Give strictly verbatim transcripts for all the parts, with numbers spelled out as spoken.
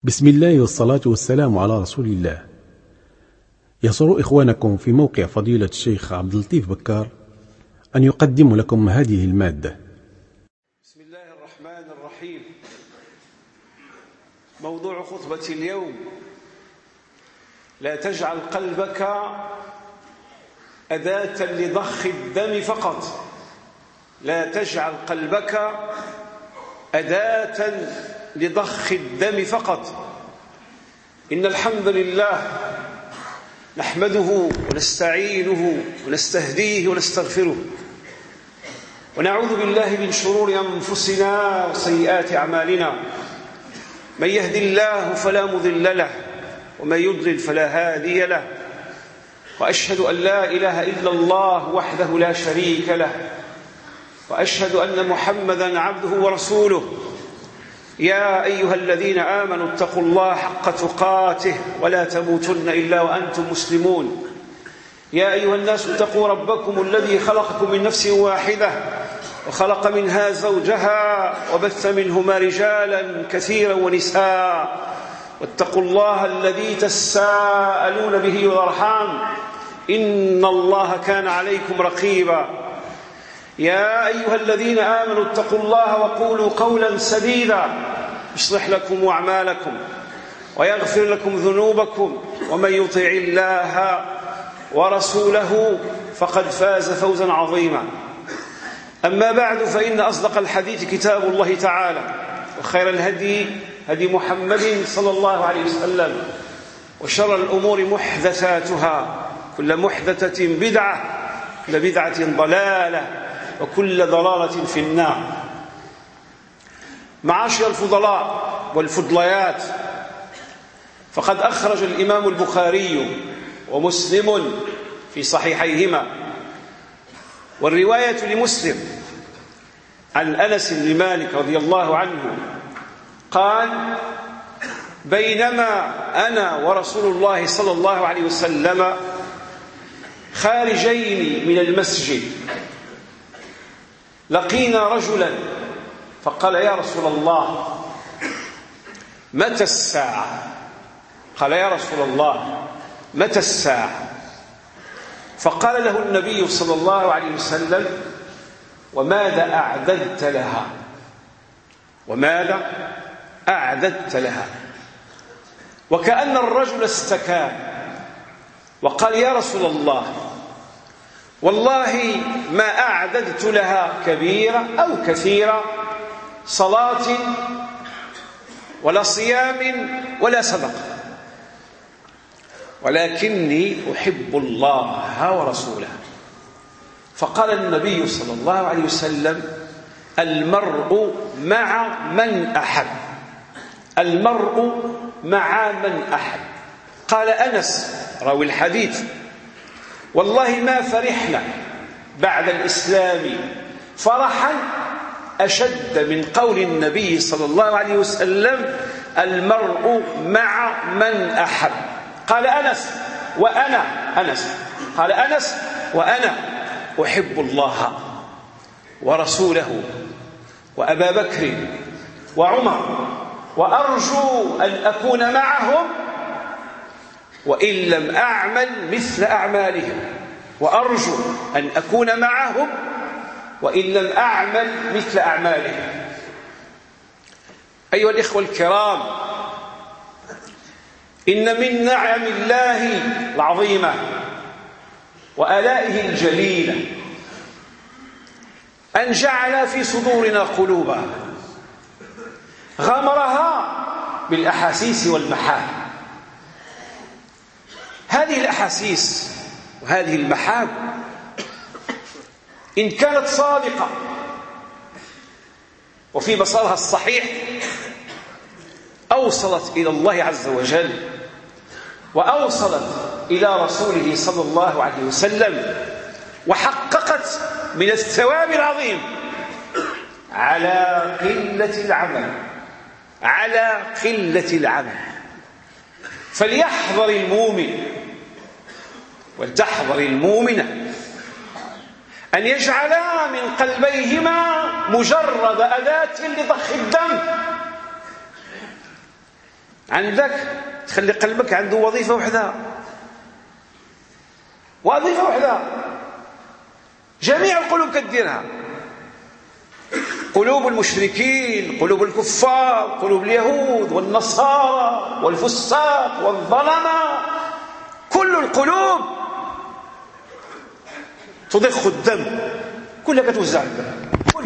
بسم الله والصلاة والسلام على رسول الله. يسر إخوانكم في موقع فضيلة الشيخ عبد اللطيف بكار أن يقدم لكم هذه المادة. بسم الله الرحمن الرحيم. موضوع خطبة اليوم: لا تجعل قلبك أداة لضخ الدم فقط. لا تجعل قلبك أداة لضخ الدم فقط. إن الحمد لله نحمده ونستعينه ونستهديه ونستغفره، ونعوذ بالله من شرور أنفسنا وسيئات أعمالنا. من يهد الله فلا مضل له، ومن يضلل فلا هادي له. وأشهد أن لا إله إلا الله وحده لا شريك له، وأشهد أن محمدا عبده ورسوله. يا أيها الذين آمنوا اتقوا الله حق تقاته ولا تموتن إلا وأنتم مسلمون. يا أيها الناس اتقوا ربكم الذي خلقكم من نفس واحدة وخلق منها زوجها وبث منهما رجالا كثيرا ونساء، واتقوا الله الذي تساءلون به والأرحام إن الله كان عليكم رقيبا. يا أيها الذين آمنوا اتقوا الله وقولوا قولا سديدا يصلح لكم أعمالكم ويغفر لكم ذنوبكم، ومن يطع الله ورسوله فقد فاز فوزا عظيما. أما بعد، فإن أصدق الحديث كتاب الله تعالى، وخير الهدي هدي محمد صلى الله عليه وسلم، وشر الأمور محدثاتها، كل محدثة بدعة، كل بدعة ضلالة، وكل ضلالة في النار. معاشر الفضلاء والفضليات، فقد أخرج الإمام البخاري ومسلم في صحيحيهما، والرواية لمسلم عن أنس بن مالك رضي الله عنه قال: بينما أنا ورسول الله صلى الله عليه وسلم خارجين من المسجد لقينا رجلا فقال: يا رسول الله متى الساعة؟ قال: يا رسول الله متى الساعة؟ فقال له النبي صلى الله عليه وسلم: وماذا أعددت لها؟ وماذا أعددت لها؟ وكأن الرجل استكان وقال: يا رسول الله والله ما أعددت لها كبيرة أو كثيرة، صلاة ولا صيام ولا صدقة، ولكني أحب الله ورسوله. فقال النبي صلى الله عليه وسلم: المرء مع من أحب. المرء مع من أحب. قال أنس راوي الحديث: والله ما فرحنا بعد الإسلام فرحا أشد من قول النبي صلى الله عليه وسلم: المرء مع من أحب. قال أنس: وأنا أنس قال أنس وأنا أحب الله ورسوله وأبا بكر وعمر، وأرجو أن أكون معهم وإن لم أعمل مثل أعمالهم. وأرجو أن أكون معهم وإن لم أعمل مثل أعمالهم. أيها الإخوة الكرام، إن من نعم الله العظيمة وآلائه الجليلة أن جعل في صدورنا قلوبا غمرها بالأحاسيس والمحاب. هذه الأحاسيس وهذه المحاب إن كانت صادقة وفي مسارها الصحيح أوصلت إلى الله عز وجل، وأوصلت إلى رسوله صلى الله عليه وسلم، وحققت من الثواب العظيم على قلة العمل على قلة العمل. فليحذر المؤمن ولتحذر المؤمنة أن يجعلا من قلبيهما مجرد أداة لضخ الدم، عندك تخلي قلبك عنده وظيفة وحدها، وظيفة وحدها جميع القلوب كديرها، قلوب المشركين، قلوب الكفار، قلوب اليهود والنصارى والفساق والظلمة، كل القلوب تضخ الدم، كلها كتوزع الدم، كل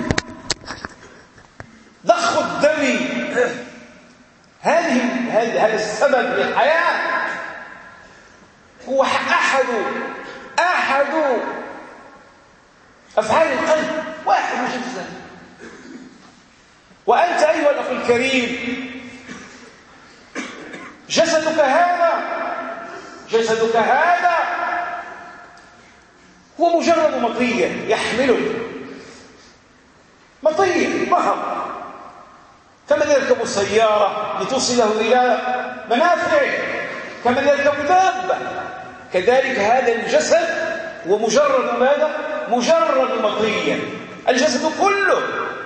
ضخ الدم. هذه هذا السبب للحياة هو أحد أحد أفعال القلب، واحد من جزء. وأنت أيها الأخ الكريم جسدك هذا جسدك هذا هو مجرد مطية يحملك، مطية ظهر كمن يركب سيارة لتوصله إلى منافعه، كمن يركب دابة، كذلك هذا الجسد هو مجرد ماذا؟ مجرد مطية، الجسد كله.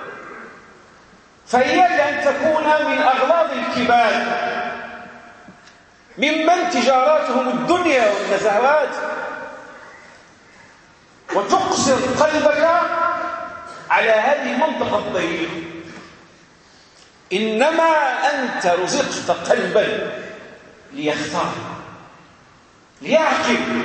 فإياك أن تكون من أغلاظ الكبار ممن تجاراتهم الدنيا والنزهات وتقصر قلبك على هذه المنطقة الضيقة. إنما أنت رزقت قلبا ليختار ليعقل.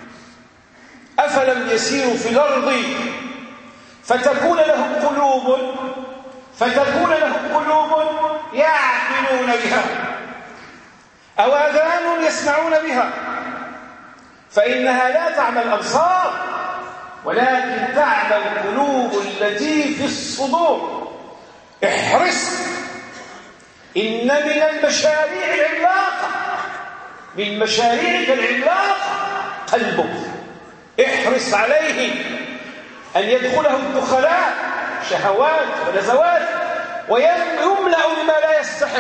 أفلم يسيروا في الأرض فتكون لهم قلوب فتكون لهم قلوب يعقلون بها أو آذان يسمعون بها، فإنها لا تعمى الأبصار ولكن تعمى القلوب التي في الصدور. احرص، إن من المشاريع العملاقة، من مشاريعك العملاقة قلبك، احرص عليه أن يدخله الدخلاء شهوات ونزوات ويملأ بما لا يستحق.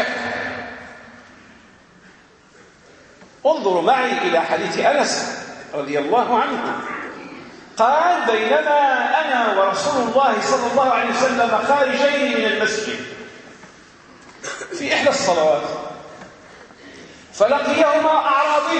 انظروا معي إلى حديث أنس رضي الله عنه قال: بينما أنا ورسول الله صلى الله عليه وسلم خارجين من المسجد في إحدى الصلوات، فلقيهما أعرابي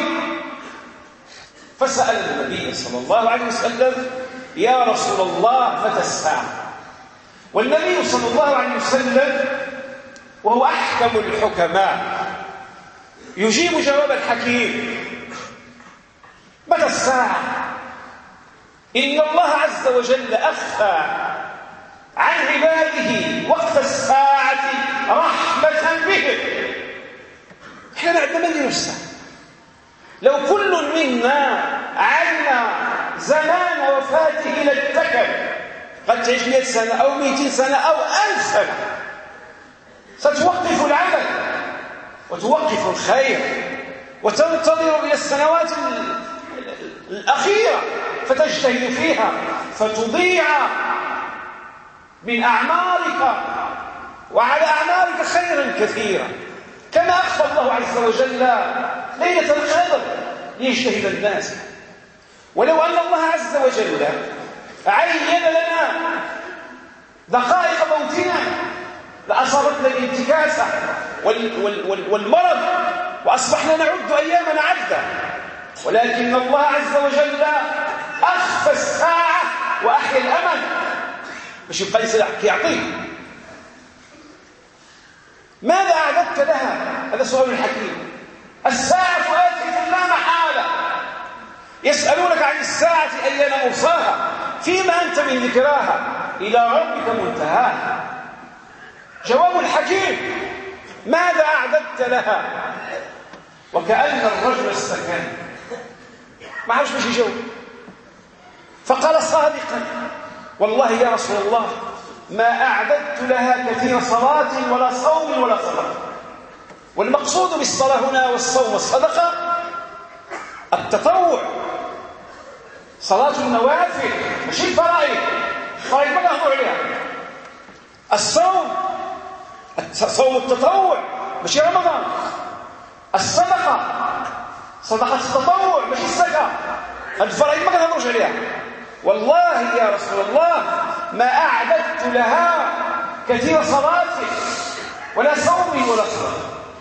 فسأل النبي صلى الله عليه وسلم: يا رسول الله متى الساعة؟ والنبي صلى الله عليه وسلم وهو أحكم الحكماء يجيب جواب الحكيم: متى الساعة؟ إن الله عز وجل أخفى عن عباده وقت الساعة رحمة بهم. احنا نعلم من الساعة، لو كل منا علم زمان وفاته إلى التكل، قد تعيش مئة سنة أو مئتين سنة أو ألف سنة، ستوقف العمل وتوقف الخير وتنتظر إلى السنوات الأخيرة فتجتهد فيها فتضيع من أعمارك وعلى أعمارك خيرا كثيرا، كما أخفى الله عز وجل ليلة القدر ليجتهد الناس. ولو أن الله عز وجل عين لنا دقائق موتنا لأصابتنا الانتكاسة والمرض وأصبحنا نعد أيامنا عدة، ولكن الله عز وجل أخفى الساعة وأحيا الأمل مش يبقى يعطيك. ماذا أعددت لها؟ هذا سؤال الحكيم. الساعة آتية لا محالة، يسألونك عن الساعة أيان مرساها، فيما أنت من ذكراها، إلى ربك منتهاها. جواب الحكيم: ماذا أعددت لها؟ وكأن الرجل استكان ما عرفش باش يجاوب، فقال صادقا: والله يا رسول الله ما أعددت لها كثير صلاة ولا صوم ولا صدقة. والمقصود بالصلاة هنا والصوم والصدقة التطوع، صلاة النوافل مش الفرائض، الفرائض ما نهضر عليها. الصوم صوم التطوع مش رمضان. الصدقة صدقة التطوع مش الزكاة، الفرائض ما نهضرش عليها. والله يا رسول الله ما أعددت لها كثير صلاة ولا صوم ولا صدقة.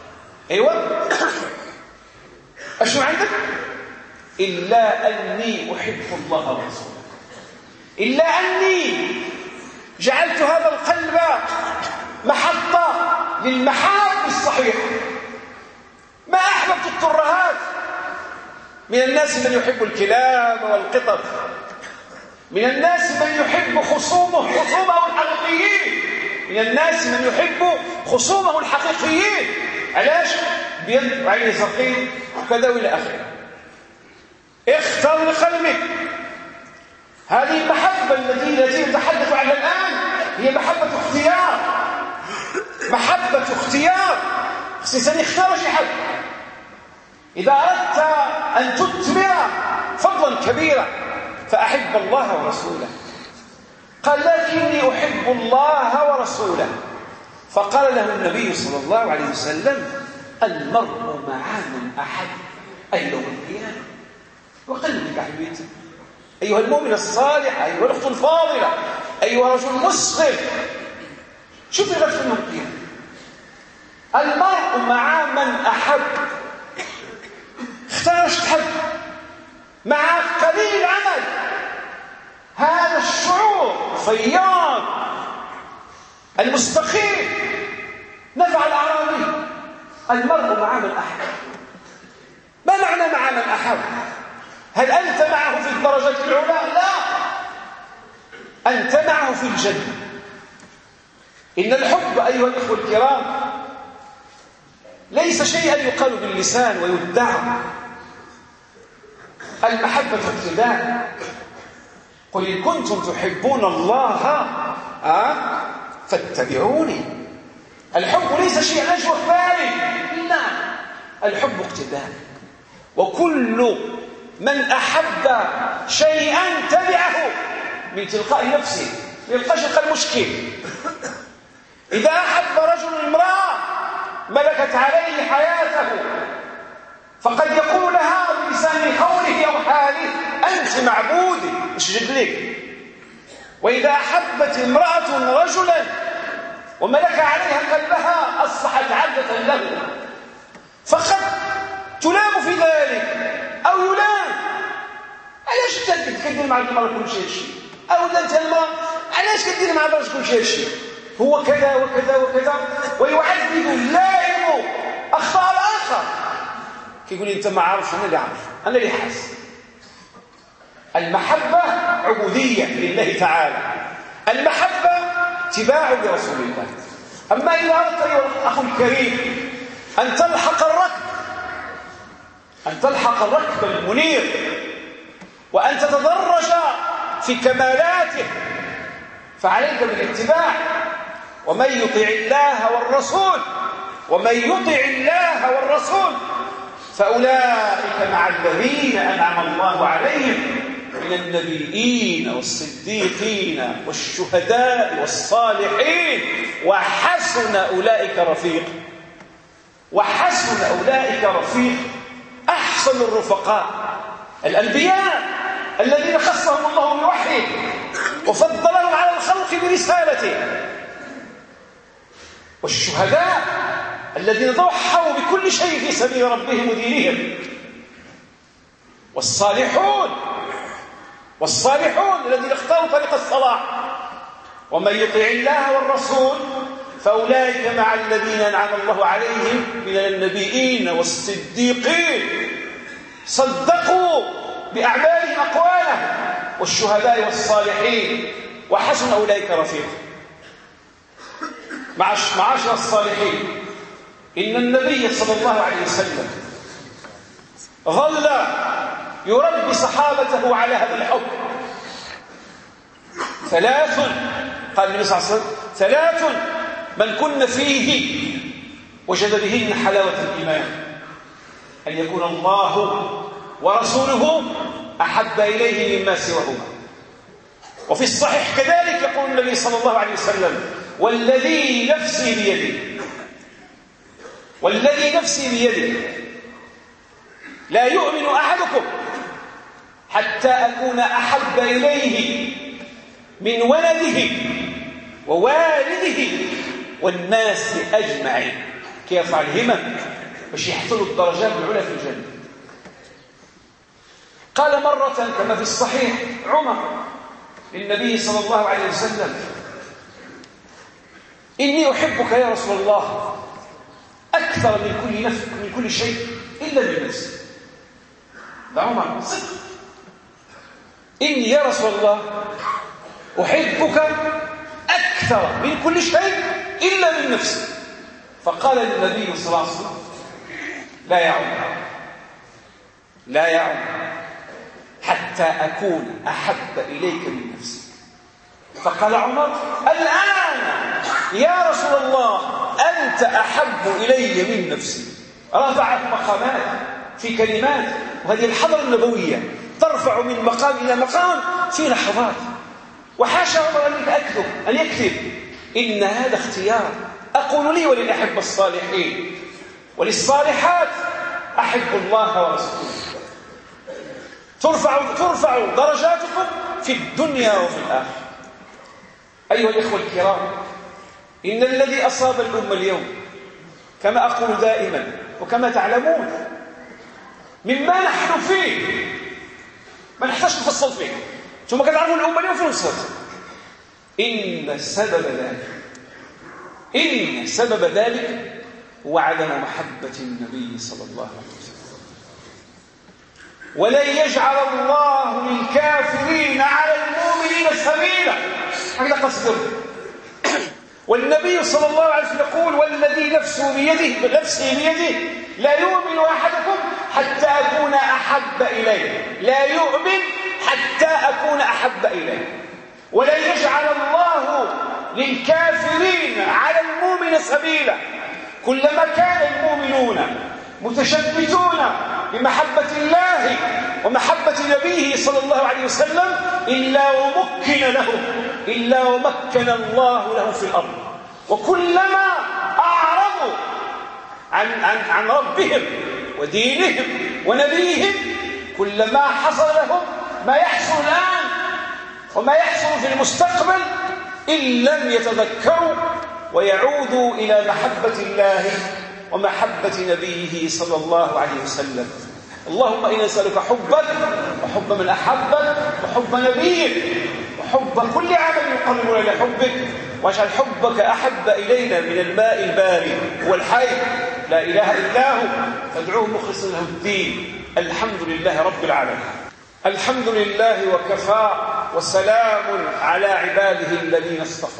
أيوة أشو عندك؟ إلا أني أحب الله ورسوله، إلا أني جعلت هذا القلب محطة للمحاب الصحيحة، ما أحببت الترهات. من الناس من يحب الكلاب والقطط، من الناس من يحب خصومه خصومه الحقيقيين، من الناس من يحب خصومه الحقيقيين. علاش؟ بيد وعين زرقين وكذا والى اخره. اختر لقلبك. هذه المحبة التي التي نتحدث عنها الآن هي محبة اختيار، محبة اختيار. الإنسان يختار شي حد. إذا أردت أن تثمر فضلا كبيرا فأحب الله ورسوله. قال لكني أحب الله ورسوله، فقال له النبي صلى الله عليه وسلم المرء مع من أحب أي يوم القيامة. وقلبك حبيبتي أيها المؤمن الصالح، أيها الأخت الفاضلة، أيها رجل مسلم، شوف غد في القيامة المرء مع من أحب. اختار ايش تحب مع قليل عمل. هذا الشعور الفياض المستقيم نفع الأعرابي المرء مع من أحب. ما معنى مع من أحب؟ هل أنت معه في الدرجة العلى؟ لا، أنت معه في الجنة. إن الحب أيها الإخوة الكرام ليس شيئا يقال باللسان ويدعى. المحبة ابتداء. قل إن كنتم تحبون الله أه؟ فاتبعوني. الحب ليس شيئا نجوى فارغ، لا، الحب اقتداء. وكل من أحب شيئا تبعه من تلقاء نفسه، يلقاش يلقى المشكل. إذا أحب رجل امرأة ملكت عليه حياته فقد يقول لها بلسان قوله أو حاله أنت معبودي، اسجد لك. وإذا أحبت امرأة رجلا وملك عليها قلبها أصبحت عبدة له، فقد تلام في ذلك أو يلام. علاش انت كدير مع المرأة كل شيء شيء؟ أو انت المرأة علاش كدير مع الرجل كل شيء شيء؟ هو كذا وكذا وكذا، ويعذب اللائم أخطاء الآخر. كيقول انت ما عارفش، انا اللي عارف، انا اللي حاس. المحبة عبودية لله تعالى، المحبة اتباع لرسول الله. أما إذا أردت أيها الأخ الكريم أن تلحق الركب، أن تلحق الركب المنير وأن تتدرج في كمالاته، فعليك بالاتباع. ومن يطع الله والرسول ومن يطع الله والرسول فأولئك مع الذين أنعم الله عليهم من النبيين والصديقين والشهداء والصالحين وحسن أولئك رفيق. وحسن أولئك رفيق. أحسن الرفقاء الأنبياء الذين خصهم الله بوحيه وفضلهم على الخلق برسالته، والشهداء الذين ضحوا بكل شيء في سبيل ربهم ودينهم، والصالحون والصالحون الذين اختاروا طريق الصلاح. ومن يطع الله والرسول فأولئك مع الذين أنعم الله عليهم من النبيين والصديقين صدقوا بأعمالهم أقوالهم والشهداء والصالحين وحسن أولئك رفيق. معاشر الصالحين، إن النبي صلى الله عليه وسلم ظل يربي صحابته على هذا الحب. ثلاث قال النبي صلى الله عليه وسلم ثلاث من كن فيه وجد بهن حلاوة الإيمان: أن يكون الله ورسوله أحب إليه مما سواهما. وفي الصحيح كذلك يقول النبي صلى الله عليه وسلم: والذي نفسي بيده والذي نفسي بيده لا يؤمن أحدكم حتى أكون أحب إليه من ولده ووالده والناس أجمعين. كيف على الهمم باش يحصلوا الدرجات العلى في الجنة. قال مرة كما في الصحيح عمر للنبي صلى الله عليه وسلم: إني أحبك يا رسول الله أكثر من كل نفس من كل شيء إلا من نفسي. ده عمر صدق. إني يا رسول الله أحبك أكثر من كل شيء إلا من نفسي. فقال النبي صلى الله عليه وسلم: لا يا عمر، لا يا عمر، حتى أكون أحب إليك من نفسي. فقال عمر: الآن يا رسول الله أنت أحب إلي من نفسي. رفعت مقامات في كلمات، وهذه الحضرة النبوية ترفع من مقام إلى مقام في لحظات. وحاشا عمر أن يكذب أن يكذب إن هذا اختيار. أقول لي وللأحب الصالحين وللصالحات: أحب الله ورسوله. ترفع, ترفع درجاتكم في الدنيا وفي الآخرة. أيها الإخوة الكرام، إن الذي أصاب الأمة اليوم كما أقول دائما وكما تعلمون مما نحن فيه ما نحتاج نفصل فيه، ثم كتعرفوا الأمة اليوم فين وصلت. إن سبب ذلك إن سبب ذلك هو عدم محبة النبي صلى الله عليه وسلم. ولن يجعل الله للكافرين على المؤمنين سبيلا. هكذا قصده. والنبي صلى الله عليه وسلم يقول: والذي نفسه بيده نفسه بيده لا يؤمن أحدكم حتى أكون أحب إليه لا يؤمن حتى أكون أحب إليه. ولن يجعل الله للكافرين على المؤمن سبيلا. كلما كان المؤمنون متشبثون بمحبة الله ومحبة نبيه صلى الله عليه وسلم إلا ومكن لهم إلا ومكن الله لهم في الأرض. وكلما أعرضوا عن, عن, عن ربهم ودينهم ونبيهم كلما حصل لهم ما يحصل الآن وما يحصل في المستقبل إن لم يتذكروا ويعودوا إلى محبة الله ومحبة نبيه صلى الله عليه وسلم. اللهم إنا نسألك حبك وحب من أحبك وحب نبيك وحب كل عمل يقربنا إلى حبك، واجعل حبك أحب إلينا من الماء البارد والحي لا إله إلا هو، فادعوه مخلصا له الدين. الحمد لله رب العالمين. الحمد لله وكفى وسلام على عباده الذين اصطفى.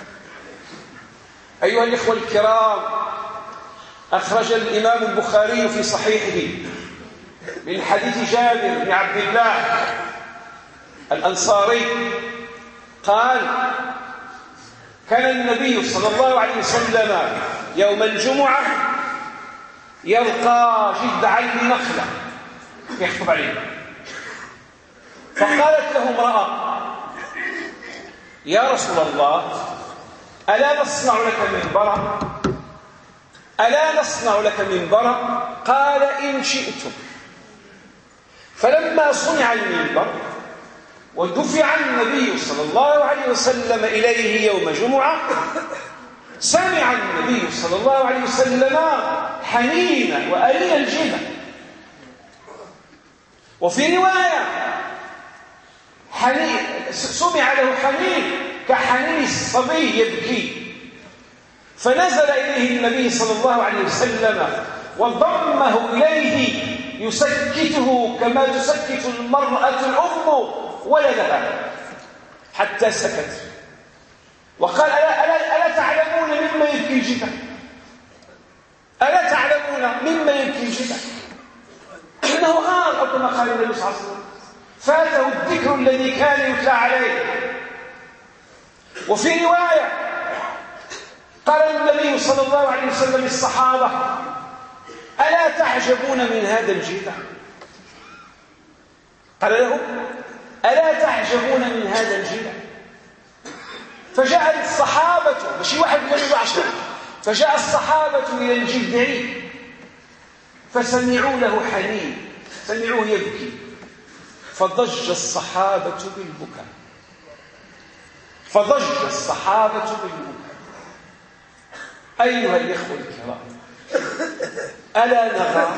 أيها الإخوة الكرام، أخرج الإمام البخاري في صحيحه من حديث جابر بن عبد الله الأنصاري قال: كان النبي صلى الله عليه وسلم يوم الجمعة يلقى جذعا لنخلة يخطب عليه، فقالت له امرأة: يا رسول الله، ألا نصنع لك منبرا ألا نصنع لك منبرا؟ قال: إن شئتم. فلما صنع المنبر ودفع النبي صلى الله عليه وسلم إليه يوم جمعة سمع النبي صلى الله عليه وسلم حنينا وألين الجبل. وفي رواية حنين سمع له حنين كحنين الصبي يبكي، فنزل إليه النبي صلى الله عليه وسلم وضمه إليه يسكته كما تسكت المرأة الأم ولدها حتى سكت، وقال: ألا, ألا, ألا تعلمون مما يبكي الجبل؟ ألا تعلمون مما يبكي الجبل؟ إنه غار، أو كما قال النبي صلى الله عليه وسلم، فاته الذكر الذي كان يتلى عليه. وفي رواية قال النبي صلى الله عليه وسلم للصحابة: ألا تعجبون من هذا الجذع؟ قال لهم: ألا تعجبون من هذا الجذع؟ فجاء الصحابة، ماشي واحد من العشرة، فجاء الصحابة إلى الجذع فسمعوا له حنين، سمعوه يبكي، فضج الصحابة بالبكاء فضج الصحابة بالبكاء. أيها الإخوة الكرام، ألا نغار؟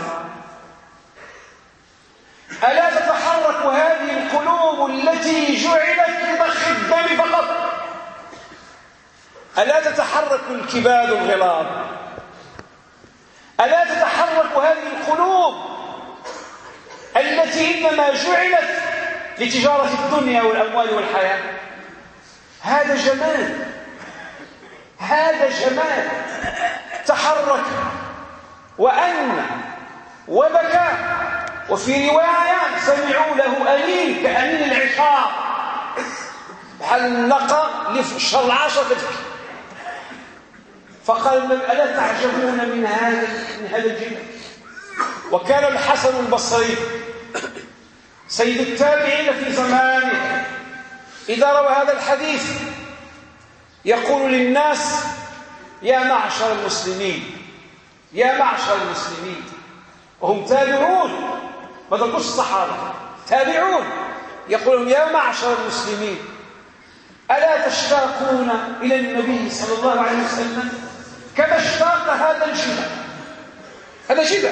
ألا تتحرك هذه القلوب التي جعلت لضخ الدم فقط؟ ألا تتحرك الكباد الغلاظ؟ ألا تتحرك هذه القلوب التي إنما جعلت لتجارة الدنيا والأموال والحياة؟ هذا جمال، هذا جمال. تحرك وأن وبكى، وفي رواية سمعوا له أنين كأنين العشاء، بحال النقى اللي في الشرعاشة تبكي. فقال: ألا تعجبون من هذا من هذا الجبل؟ وكان الحسن البصري سيد التابعين في زمانه إذا روى هذا الحديث يقول للناس: يا معشر المسلمين، يا معشر المسلمين. وهم تابعون، ما ذكرش الصحابة، تابعون. يقول لهم: يا معشر المسلمين، ألا تشتاقون إلى النبي صلى الله عليه وسلم كما اشتاق هذا الجبل؟ هذا جبل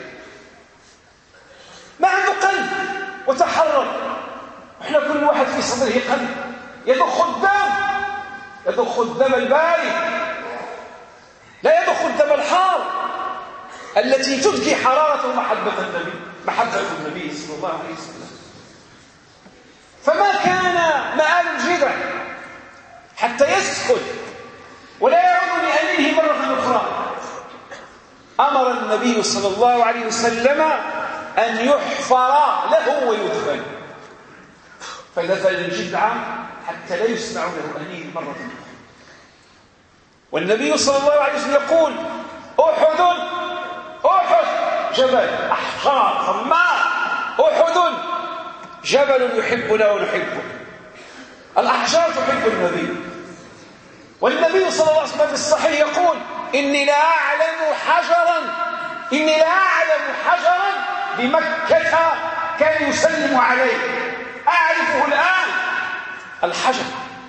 ما عنده قلب وتحرك، احنا كل واحد في صدره قلب يضخ الدم، يضخ الدم البارد، لا يضخ الدم الحار التي تبكي حرارة محبة النبي، محبة النبي صلى الله عليه وسلم. فما كان مآل الجبل حتى يسكت ولا يعود لأنيه مرة أخرى. أمر النبي صلى الله عليه وسلم أن يحفر له ويدفن، فدفن الجذع حتى لا يسمع له أنين مرة أخرى. والنبي صلى الله عليه وسلم يقول: أحد أحد جبل أحجار صماء، أحد جبل يحبنا ونحبه. الأحجار تحب النبي، والنبي صلى الله عليه وسلم في الصحيح يقول: إني لا أعلم حجرا إني لا أعلم حجرا بمكة كان يسلم عليه، أعرفه الآن. الحجر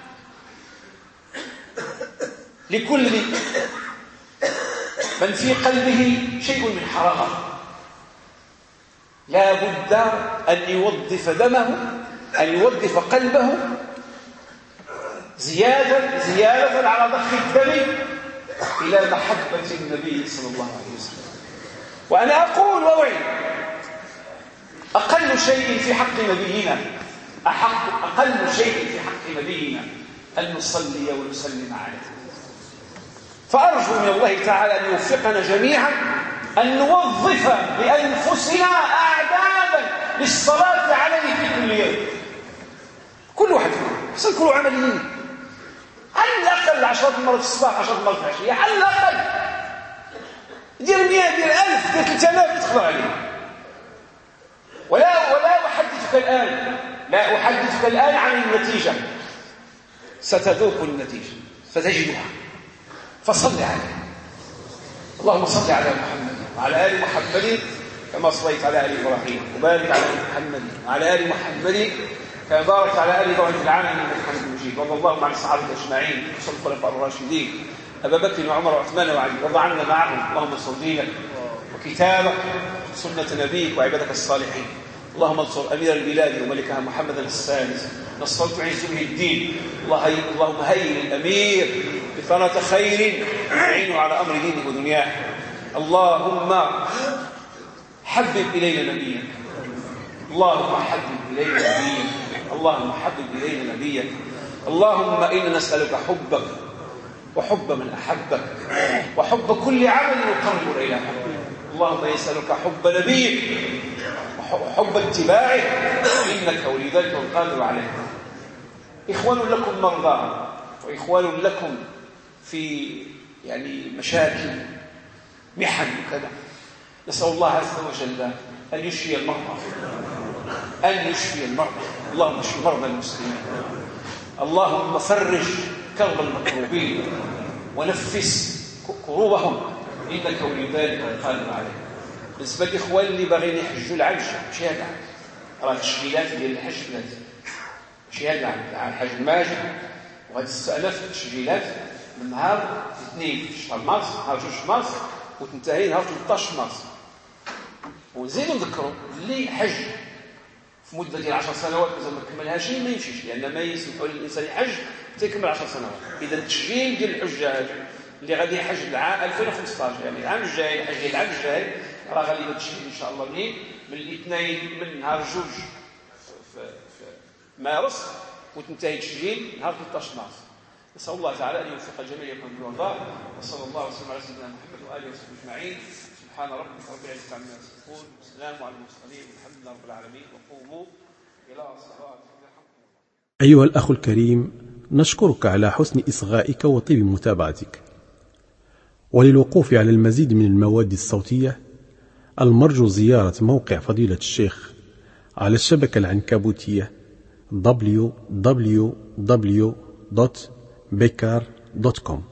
لكل من في قلبه شيء من حرارة لا بد أن يوظف دمه، أن يوظف قلبه زيادة زيادة على ضخ الدم إلى محبة النبي صلى الله عليه وسلم. وأنا أقول وأوعي: أقل شيء في حق نبينا أحق أقل شيء في حق نبينا أن نصلي ونسلم عليه. فأرجو من الله تعالى أن يوفقنا جميعا أن نوظف بأنفسنا أعدادا للصلاة عليه في كل يوم، كل واحد فينا حسن كل عمليين، على الأقل عشرة مرات في الصباح، عشرة مرات في العشية، على الأقل دير مئة، دير ألف، دير ثلاثة آلاف تدخل عليه. ولا ولا أحدثك الآن لا أحدثك الآن عن النتيجة، ستذوق النتيجة، ستجدها. فصل عليه. اللهم صل على محمد وعلى آل محمد كما صليت على آل إبراهيم، وبارك على محمد وعلى آل محمد كما باركت على آل إبراهيم في العالمين إنك حميد مجيد. وارض اللهم عن الصحابة أجمعين وصل الخلفاء الراشدين أبا بكر وعمر وعثمان وعلي، وارض عنا معهم. اللهم انصر دينك وكتابك وسنة نبيك وعبادك الصالحين. اللهم انصر أمير البلاد وملكها محمدا السادس، نصرت عز به الدين. اللهم هيئ الأمير بثرة خير يعين على أمر دينه ودنياه. اللهم حبب إلينا نبيك، اللهم حبب إلينا نبيك، اللهم حبب إلينا نبيك. اللهم إنا نسألك حبك وحب من أحبك وحب كل عمل يقرب إلى حبك. اللهم يسألك حب نبيك وحب اتباعه، إنك ولي ذلك والقادر عليه. إخوان لكم مرضى، وإخوان لكم في يعني مشاكل محن وكذا، نسأل الله عز وجل أن يشفي المرضى، أن يشفي المرضى. اللهم اشف مرضى المسلمين، اللهم فرج كرب المكروبين ونفس كروبهم، إنك ولي ذلك والقادر عليه. بالنسبة للإخوان اللي باغيين يحجوا العج ماشي هذا، راه التشغيلات ديال الحج ماشي هذا على الحج الماجد، وغادي تستأنف التسجيلات من نهار الاثنين في شهر مارس، نهار جوج مارس وتنتهي نهار ثلاثطاش مارس. ونزيدوا نذكروا اللي حج في مده ديال عشر سنوات مازال ما كملهاش ما يمشيش، لان ما يسمحوا للانسان يحج حتى يكمل عشر سنوات. اذا التسجيل ديال الحجاج اللي غادي يحج العام ألفين وخمسطاش، يعني العام الجاي، حج العام الجاي، راه غادي يبدا التسجيل ان شاء الله منين من الاثنين من نهار جوج في, في مارس، وتنتهي التسجيل نهار ثلاثطاش مارس. نسال الله تعالى ان يوفق الجميع يكون بالرضا، وصلى الله وسلم على سيدنا محمد واله وصحبه اجمعين. سبحان ربك رب العزه عما يصفون، والسلام على المرسلين، والحمد لله رب العالمين، وقوموا الى الصلاه. أيها الأخ الكريم، نشكرك على حسن إصغائك وطيب متابعتك. وللوقوف على المزيد من المواد الصوتية المرجو زيارة موقع فضيلة الشيخ على الشبكة العنكبوتية دبليو دبليو دبليو دوت بكار دوت كوم.